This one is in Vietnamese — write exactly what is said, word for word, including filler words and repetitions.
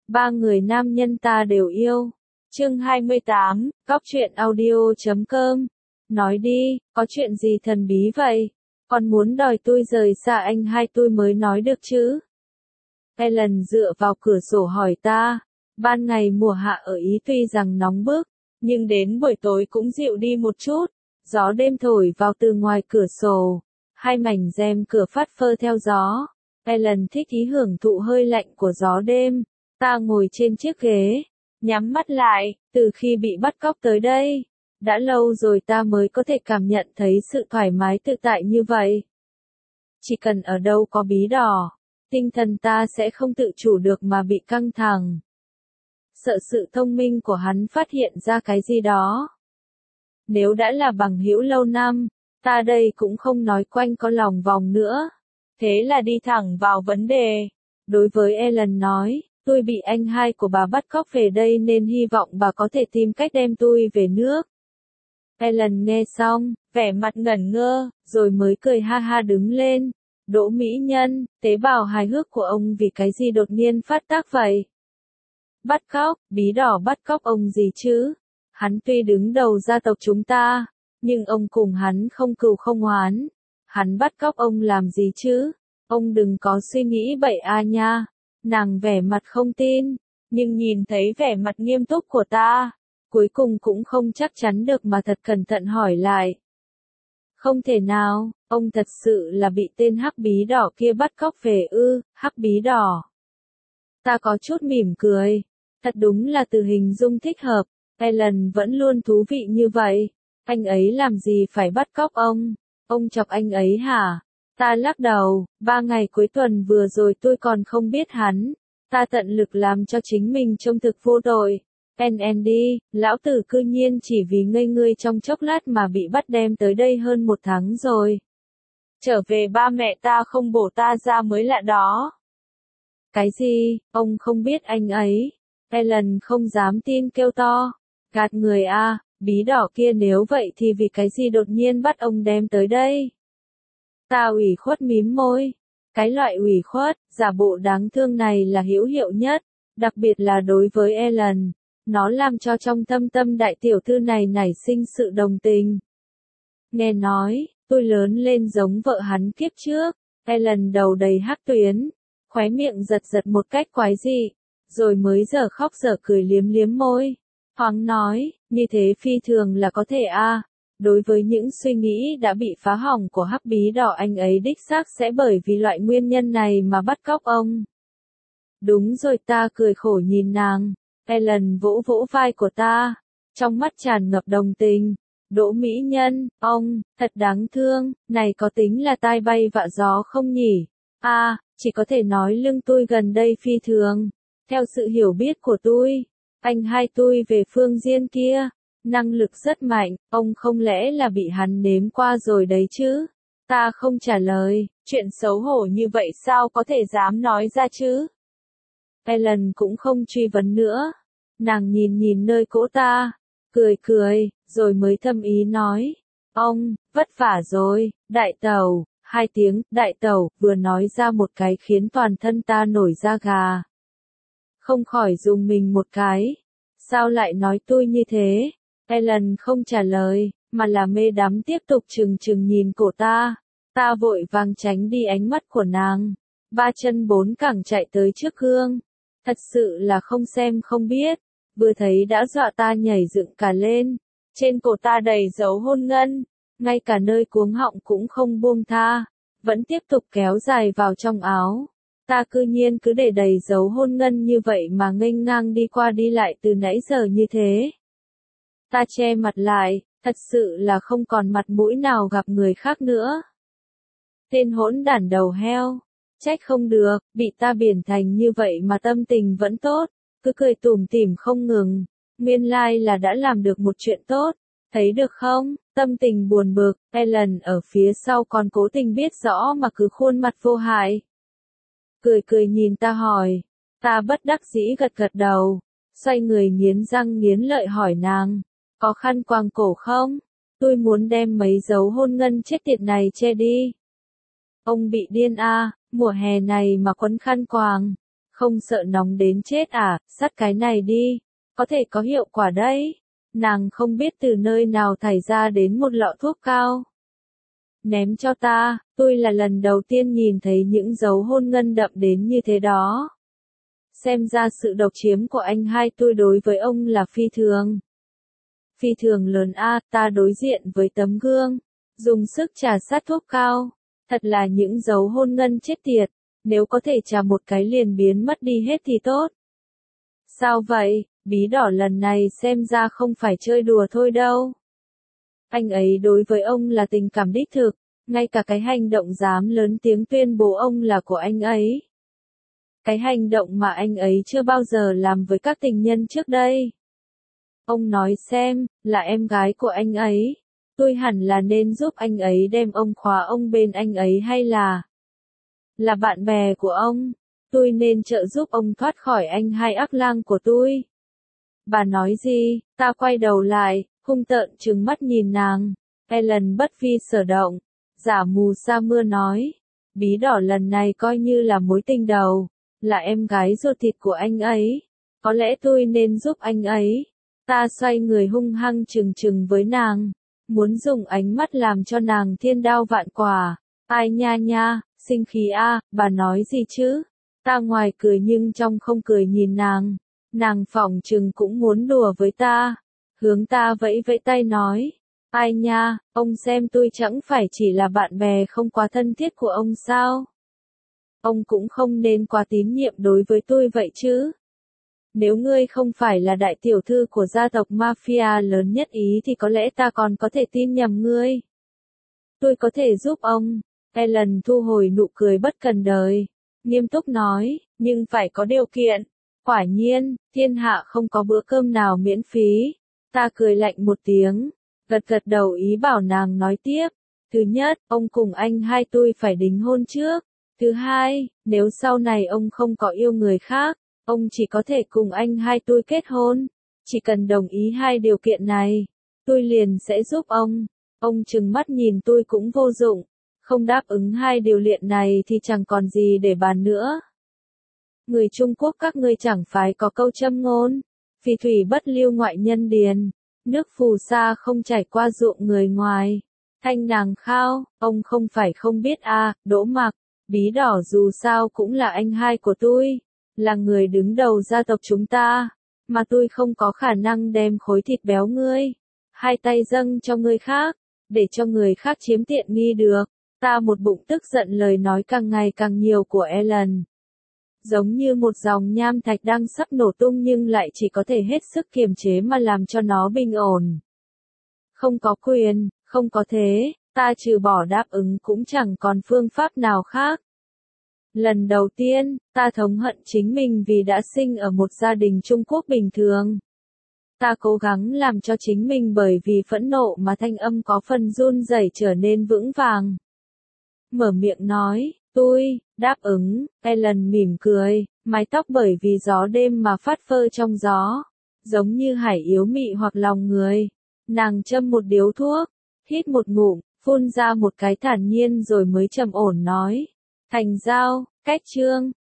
Ba người nam nhân ta đều yêu. Chương hai mươi tám, Cóc truyện audio chấm com. Nói đi, có chuyện gì thần bí vậy? Còn muốn đòi tôi rời xa anh hai tôi mới nói được chứ? Ellen dựa vào cửa sổ hỏi ta. Ban ngày mùa hạ ở Ý tuy rằng nóng bức, nhưng đến buổi tối cũng dịu đi một chút. Gió đêm thổi vào từ ngoài cửa sổ. Hai mảnh rèm cửa phất phơ theo gió. Ellen thích ý hưởng thụ hơi lạnh của gió đêm. Ta ngồi trên chiếc ghế, nhắm mắt lại, từ khi bị bắt cóc tới đây. Đã lâu rồi ta mới có thể cảm nhận thấy sự thoải mái tự tại như vậy. Chỉ cần ở đâu có bí đỏ, tinh thần ta sẽ không tự chủ được mà bị căng thẳng. Sợ sự thông minh của hắn phát hiện ra cái gì đó. Nếu đã là bằng hữu lâu năm, ta đây cũng không nói quanh co lòng vòng nữa. Thế là đi thẳng vào vấn đề. Đối với Ellen nói, tôi bị anh hai của bà bắt cóc về đây nên hy vọng bà có thể tìm cách đem tôi về nước. Ellen nghe xong, vẻ mặt ngẩn ngơ, rồi mới cười ha ha đứng lên. Đỗ mỹ nhân, tế bào hài hước của ông vì cái gì đột nhiên phát tác vậy? Bắt cóc, bí đỏ bắt cóc ông gì chứ? Hắn tuy đứng đầu gia tộc chúng ta, nhưng ông cùng hắn không cừu không oán. Hắn bắt cóc ông làm gì chứ? Ông đừng có suy nghĩ bậy a nha. Nàng vẻ mặt không tin, nhưng nhìn thấy vẻ mặt nghiêm túc của ta, cuối cùng cũng không chắc chắn được mà thật cẩn thận hỏi lại. Không thể nào, ông thật sự là bị tên hắc bí đỏ kia bắt cóc về ư? Hắc bí đỏ. Ta có chút mỉm cười, thật đúng là từ hình dung thích hợp. Ellen vẫn luôn thú vị như vậy. Anh ấy làm gì phải bắt cóc ông? Ông chọc anh ấy hả? Ta lắc đầu, ba ngày cuối tuần vừa rồi tôi còn không biết hắn. Ta tận lực làm cho chính mình trông thực vô tội. en en đi, lão tử cư nhiên chỉ vì ngây ngươi trong chốc lát mà bị bắt đem tới đây hơn một tháng rồi. Trở về ba mẹ ta không bổ ta ra mới lạ đó. Cái gì, ông không biết anh ấy? Ellen không dám tin kêu to. Gạt người a, bí đỏ kia nếu vậy thì vì cái gì đột nhiên bắt ông đem tới đây? Ta ủy khuất mím môi. Cái loại ủy khuất, giả bộ đáng thương này là hữu hiệu nhất, đặc biệt là đối với Ellen. Nó làm cho trong thâm tâm đại tiểu thư này nảy sinh sự đồng tình. Nghe nói, tôi lớn lên giống vợ hắn kiếp trước. Ellen đầu đầy hắc tuyến, khóe miệng giật giật một cách quái dị, rồi mới dở khóc dở cười liếm liếm môi. Thoáng nói, như thế phi thường là có thể a. Đối với những suy nghĩ đã bị phá hỏng của hắc bí đỏ anh ấy đích xác sẽ bởi vì loại nguyên nhân này mà bắt cóc ông. Đúng rồi, ta cười khổ nhìn nàng. Ellen vỗ vỗ vai của ta, trong mắt tràn ngập đồng tình. Đỗ mỹ nhân, ông, thật đáng thương, này có tính là tai bay vạ gió không nhỉ? A, à, chỉ có thể nói lưng tôi gần đây phi thường. Theo sự hiểu biết của tôi, anh hai tôi về phương Diên kia, năng lực rất mạnh, ông không lẽ là bị hắn nếm qua rồi đấy chứ? Ta không trả lời, chuyện xấu hổ như vậy sao có thể dám nói ra chứ? Ellen cũng không truy vấn nữa. Nàng nhìn nhìn nơi cỗ ta, cười cười, rồi mới thâm ý nói. Ông, vất vả rồi, đại tẩu, hai tiếng, đại tẩu, vừa nói ra một cái khiến toàn thân ta nổi da gà. Không khỏi dùng mình một cái. Sao lại nói tôi như thế? Ellen không trả lời, mà là mê đắm tiếp tục chừng chừng nhìn cổ ta. Ta vội vàng tránh đi ánh mắt của nàng. Ba chân bốn cẳng chạy tới trước gương. Thật sự là không xem không biết. Vừa thấy đã dọa ta nhảy dựng cả lên. Trên cổ ta đầy dấu hôn ngân. Ngay cả nơi cuống họng cũng không buông tha. Vẫn tiếp tục kéo dài vào trong áo. Ta cư nhiên cứ để đầy dấu hôn ngân như vậy mà nghênh ngang đi qua đi lại từ nãy giờ như thế. Ta che mặt lại, thật sự là không còn mặt mũi nào gặp người khác nữa. Tên hỗn đản đầu heo, trách không được, bị ta biển thành như vậy mà tâm tình vẫn tốt, cứ cười tủm tỉm không ngừng. Nguyên lai là đã làm được một chuyện tốt, thấy được không? Tâm tình buồn bực, Ellen ở phía sau còn cố tình biết rõ mà cứ khuôn mặt vô hại. Cười cười nhìn ta hỏi, ta bất đắc dĩ gật gật đầu, xoay người nghiến răng nghiến lợi hỏi nàng, có khăn quàng cổ không? Tôi muốn đem mấy dấu hôn ngân chết tiệt này che đi. Ông bị điên a, à, mùa hè này mà quấn khăn quàng, Không sợ nóng đến chết à, sắt cái này đi, có thể có hiệu quả đấy. Nàng không biết từ nơi nào thải ra đến một lọ thuốc cao. Ném cho ta, tôi là lần đầu tiên nhìn thấy những dấu hôn ngân đậm đến như thế đó. Xem ra sự độc chiếm của anh hai tôi đối với ông là phi thường. Phi thường lớn a, ta đối diện với tấm gương, dùng sức trà sát thuốc cao. Thật là những dấu hôn ngân chết tiệt, nếu có thể trà một cái liền biến mất đi hết thì tốt. Sao vậy, bí đỏ lần này xem ra không phải chơi đùa thôi đâu. Anh ấy đối với ông là tình cảm đích thực, ngay cả cái hành động dám lớn tiếng tuyên bố ông là của anh ấy. Cái hành động mà anh ấy chưa bao giờ làm với các tình nhân trước đây. Ông nói xem, là em gái của anh ấy. Tôi hẳn là nên giúp anh ấy đem ông khóa ông bên anh ấy hay là... Là bạn bè của ông. Tôi nên trợ giúp ông thoát khỏi anh hai ác lang của tôi. Bà nói gì? Ta quay đầu lại, hung tợn trừng mắt nhìn nàng. Ellen bất vi sở động. Giả mù sa mưa nói. Bí đỏ lần này coi như là mối tình đầu. Là em gái ruột thịt của anh ấy. Có lẽ tôi nên giúp anh ấy. Ta xoay người hung hăng trừng trừng với nàng. Muốn dùng ánh mắt làm cho nàng thiên đao vạn quả. Ai nha nha, sinh khí a, bà nói gì chứ? Ta ngoài cười nhưng trong không cười nhìn nàng. Nàng phỏng chừng cũng muốn đùa với ta. Hướng ta vẫy vẫy tay nói. Ai nha, ông xem tôi chẳng phải chỉ là bạn bè không quá thân thiết của ông sao? Ông cũng không nên quá tín nhiệm đối với tôi vậy chứ. Nếu ngươi không phải là đại tiểu thư của gia tộc mafia lớn nhất Ý thì có lẽ ta còn có thể tin nhầm ngươi. Tôi có thể giúp ông. Ellen thu hồi nụ cười bất cần đời. Nghiêm túc nói, nhưng phải có điều kiện. Quả nhiên, thiên hạ không có bữa cơm nào miễn phí. Ta cười lạnh một tiếng, gật gật đầu ý bảo nàng nói tiếp. Thứ nhất, ông cùng anh hai tôi phải đính hôn trước. Thứ hai, nếu sau này ông không có yêu người khác, ông chỉ có thể cùng anh hai tôi kết hôn. Chỉ cần đồng ý hai điều kiện này, tôi liền sẽ giúp ông. Ông trừng mắt nhìn tôi cũng vô dụng. Không đáp ứng hai điều kiện này thì chẳng còn gì để bàn nữa. Người Trung Quốc các ngươi chẳng phải có câu châm ngôn. Phì thủy bất lưu ngoại nhân điền. Nước phù sa không chảy qua ruộng người ngoài. Thanh nàng khao, ông không phải không biết à, Đỗ Mặc. Bí đỏ dù sao cũng là anh hai của tôi. Là người đứng đầu gia tộc chúng ta. Mà tôi không có khả năng đem khối thịt béo ngươi. Hai tay dâng cho người khác. Để cho người khác chiếm tiện nghi được. Ta một bụng tức giận lời nói càng ngày càng nhiều của Ellen. Giống như một dòng nham thạch đang sắp nổ tung nhưng lại chỉ có thể hết sức kiềm chế mà làm cho nó bình ổn. Không có quyền, không có thế, ta trừ bỏ đáp ứng cũng chẳng còn phương pháp nào khác. Lần đầu tiên, ta thống hận chính mình vì đã sinh ở một gia đình Trung Quốc bình thường. Ta cố gắng làm cho chính mình bởi vì phẫn nộ mà thanh âm có phần run rẩy trở nên vững vàng. Mở miệng nói, tôi, đáp ứng, Ellen mỉm cười, mái tóc bởi vì gió đêm mà phát phơ trong gió, giống như hải yếu mị hoặc lòng người. Nàng châm một điếu thuốc, hít một ngụm, phun ra một cái thản nhiên rồi mới trầm ổn nói. Thành giao, cách chương,